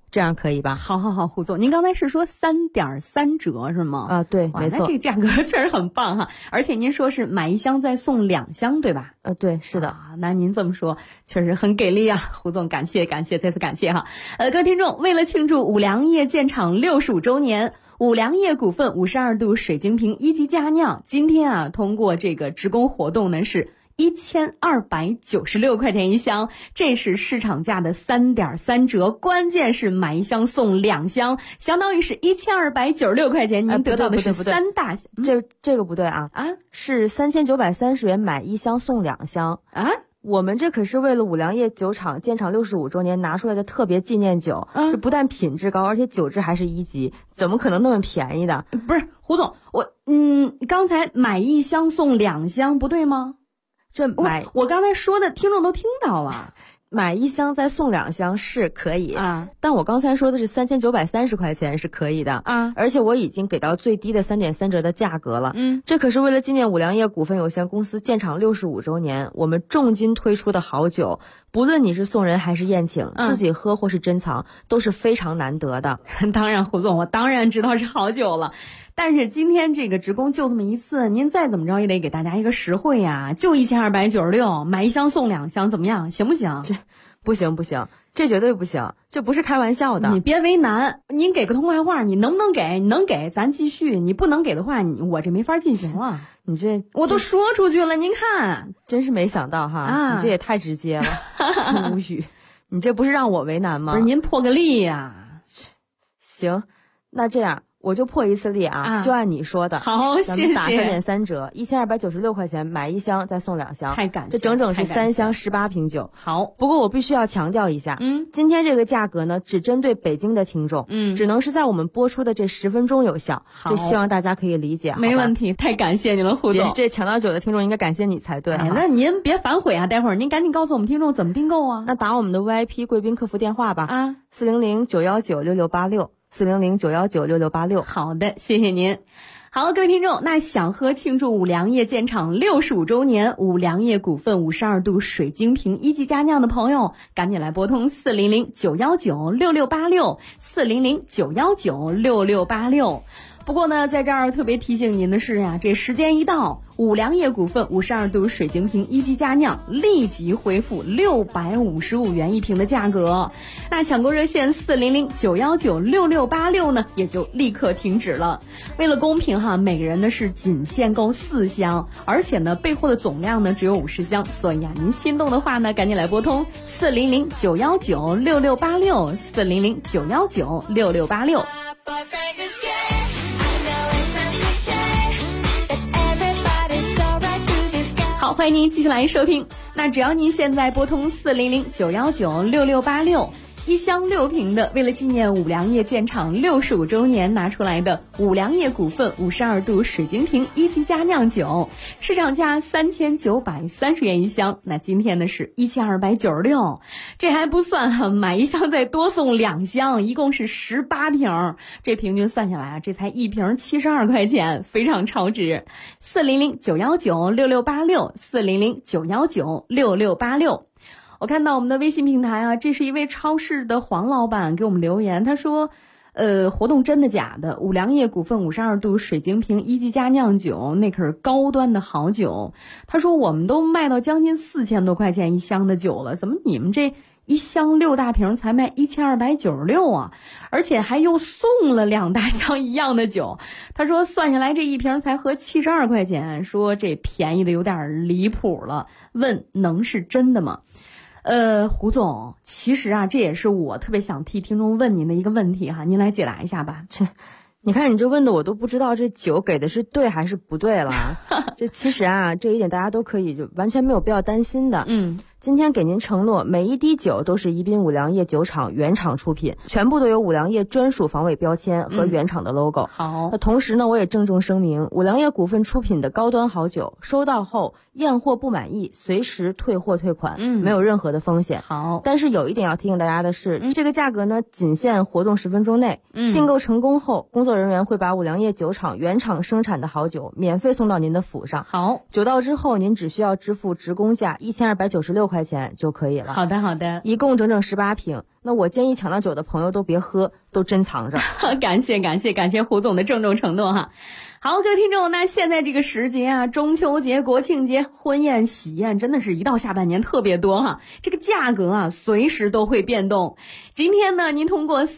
这样可以吧？ 好，胡总，您刚才是说3.3折是吗？ 啊，对，没错。 那这个价格确实很棒哈，而且您说是买1箱再送2箱，对吧？ 对，是的。 那您这么说确实很给力啊，胡总，感谢，再次感谢哈。各位听众，为了庆祝五粮液建厂65周年，五粮液股份52度水晶瓶1级佳酿，今天啊，通过这个职工活动呢是1296块钱1箱，这是市场价的3.3折，关键是买1箱送2箱，相当于是1296块钱，您得到的是3大箱。 这个不对啊，是3930元买1箱送2箱啊。 我们这可是为了五粮液酒厂建厂65周年拿出来的特别纪念酒，这不但品质高，而且酒质还是1级，怎么可能那么便宜的？ 不是，胡总，刚才买1箱送2箱不对吗？我刚才说的听众都听到了， 买1箱再送2箱是可以啊，但我刚才说的是3930块钱是可以的啊，而且我已经给到最低的3.3折的价格了。这可是为了纪念五粮液股份有限公司建厂65周年，我们重金推出的好酒，不论你是送人还是宴请，自己喝或是珍藏，都是非常难得的。 当然，胡总，我当然知道是好酒了，但是今天这个职工就这么一次，您再怎么着也得给大家一个实惠呀，就1296，买1箱送2箱，怎么样？行不行？ 这不行，这绝对不行，这不是开玩笑的。 你别为难，您给个痛快话，你能不能给？你能给咱继续，你不能给的话，我这没法进行了。 你这我都说出去了，您看， 真是没想到哈，你这也太直接了，无语。你这不是让我为难吗？ 不是，您破个例呀。 行，那这样我就破一次例啊，就按你说的。 好， 咱们打3.3折，1296块钱买1箱再送2箱， 太感谢， 这整整是3箱18瓶酒。 好， 不过我必须要强调一下，今天这个价格呢，只针对北京的听众，只能是在我们播出的这10分钟有效。 好， 就希望大家可以理解。 没问题，太感谢你了，胡总。 这抢到酒的听众应该感谢你才对。 那您别反悔啊，待会儿您赶紧告诉我们听众怎么订购啊。 那打我们的 VIP 贵宾客服电话吧，400-919-6686，400-919-6686。 好的，谢谢您。好，各位听众，那想喝庆祝五粮液建厂65周年，五粮液股份52度水晶瓶1级佳酿的朋友，赶紧来拨通400-919-6686，400-919-6686。不过呢，在这儿特别提醒您的是呀，这时间一到，五粮液股份52度水晶瓶1级佳酿立即恢复655元1瓶的价格，那抢购热线400-919-6686呢也就立刻停止了。为了公平哈，每个人呢是仅限购4箱，而且呢备货的总量呢只有50箱，所以啊，您心动的话呢，赶紧来拨通400-919-6686，400-919-6686。好，欢迎您继续来收听。那只要您现在拨通400-919-6686，1箱6瓶的，为了纪念五粮液建厂65周年拿出来的五粮液股份52度水晶瓶1级佳酿酒，市场价3930元1箱，那今天呢是1296，这还不算哈，买1箱再多送2箱，一共是18瓶，这平均算下来啊，这才1瓶72块钱，非常超值。400-919-6686，400-919-6686。我看到我们的微信平台啊，这是一位超市的黄老板给我们留言，他说活动真的假的？五粮液股份52度水晶瓶1级佳酿酒，那可是高端的好酒。他说我们都卖到将近4000多块钱1箱的酒了，怎么你们这1箱6大瓶才卖1296啊？而且还又送了2大箱一样的酒。他说算下来这1瓶才合72块钱，说这便宜的有点离谱了，问能是真的吗？胡总，其实啊，这也是我特别想替听众问您的一个问题哈，您来解答一下吧。 你看你这问的我都不知道这酒给的是对还是不对了。这其实啊，这一点大家都可以就完全没有必要担心的。今天给您承诺，每一滴酒都是宜宾五粮液酒厂原厂出品，全部都有五粮液专属防伪标签和原厂的 logo。 好， 那同时呢，我也郑重声明，五粮液股份出品的高端好酒，收到后验货不满意，随时退货退款，没有任何的风险。 好， 但是有一点要提醒大家的是，这个价格呢，仅限活动10分钟内。订购成功后，工作人员会把五粮液酒厂原厂生产的好酒免费送到您的府上。 好， 酒到之后，您只需要支付职工价1296块钱就可以了。 好的，好的， 一共整整18瓶。 那我建议抢到酒的朋友都别喝，都珍藏着。 感谢胡总的郑重承诺哈。好，各位听众，那现在这个时节啊，中秋节、国庆节、婚宴、喜宴，真的是一到下半年特别多哈。这个价格啊，随时都会变动。今天呢，您通过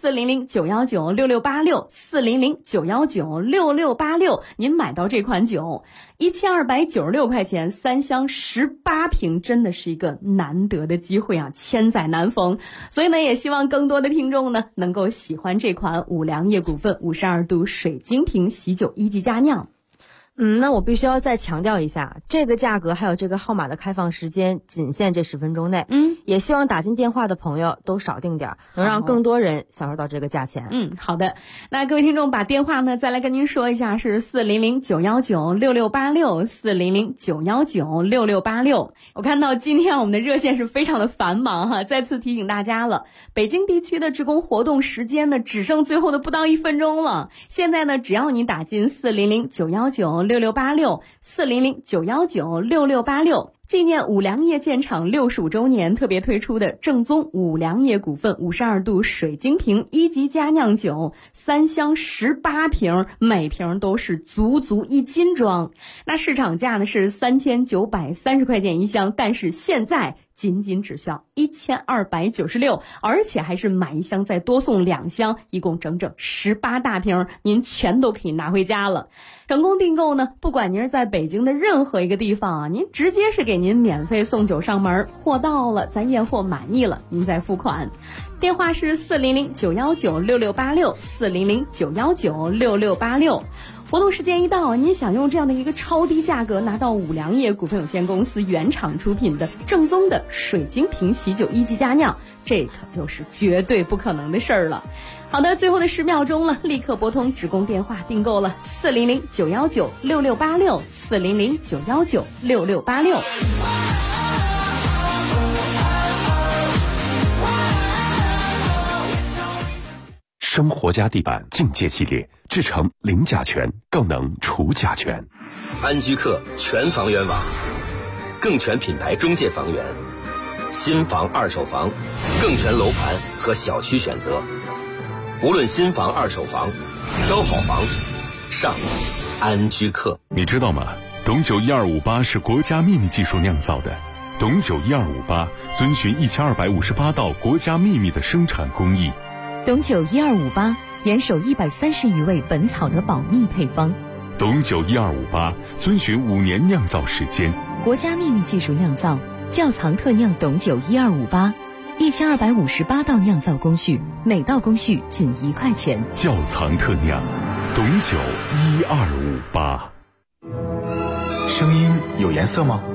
400-919-6686，400-919-6686，您买到这款酒，1296块钱，3箱18瓶，真的是一个难得的机会啊，千载难逢。所以呢，也希望更多的听众呢，能够喜欢这款五粮液股份52度水晶瓶喜酒1级佳酿。 那我必须要再强调一下，这个价格还有这个号码的开放时间仅限这10分钟内。也希望打进电话的朋友都少订点，能让更多人享受到这个价钱。 好的。那各位听众把电话呢再来跟您说一下，是400-919-6686，400-919-6686。我看到今天我们的热线是非常的繁忙哈，再次提醒大家了，北京地区的职工活动时间呢只剩最后的不到1分钟了。现在呢，只要你打进400-919-6686，400-919-6686，纪念五粮液建厂65周年特别推出的正宗五粮液股份52度水晶瓶1级佳酿酒，3箱18瓶，每瓶都是足1斤装。那市场价呢是3930块钱一箱，但是现在仅只需要1296，而且还是买一箱再多送2箱，一共整整18大瓶，您全都可以拿回家了。成功订购呢，不管您是在北京的任何一个地方啊，您直接是给您免费送酒上门，货到了咱验货满意了您再付款。电话是400-919-6686， 400-919-6686。活动时间一到，您想用这样的一个超低价格拿到五粮液股份有限公司原厂出品的正宗的水晶瓶喜酒1级佳酿，这可就是绝对不可能的事儿了。好的，最后的10秒钟了，立刻拨通职工电话订购了，400-919-6686， 400-919-6686。 生活家地板境界系列制成零甲醛，更能除甲醛。 安居客全房源网，更全品牌中介房源，新房、二手房，更全楼盘和小区选择。无论新房、二手房，挑好房上安居客。 你知道吗？董酒1258是国家秘密技术酿造的。董酒1258遵循1258道国家秘密的生产工艺。 董酒1258严守130余位本草的保密配方。 董酒1258遵循5年酿造时间， 国家秘密技术酿造，窖藏特酿董酒1258，1258道酿造工序，每道工序仅1块钱。 窖藏特酿，董酒1258。 声音有颜色吗？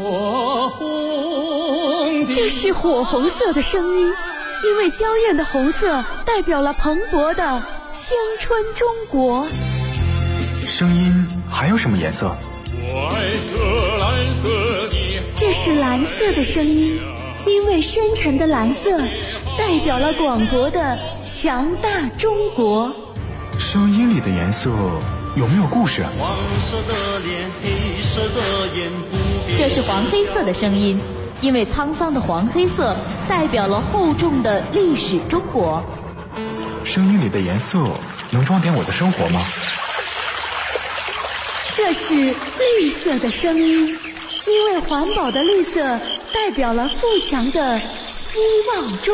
这是火红色的声音，因为娇艳的红色代表了蓬勃的青春中国。 声音还有什么颜色？ 这是蓝色的声音，因为深沉的蓝色代表了广博的强大中国。 声音里的颜色有没有故事？ 黄色的脸，黑色的眼，不变。 这是黄黑色的声音，因为沧桑的黄黑色代表了厚重的历史中国。 声音里的颜色能装点我的生活吗？ 这是绿色的声音，因为环保的绿色代表了富强的希望中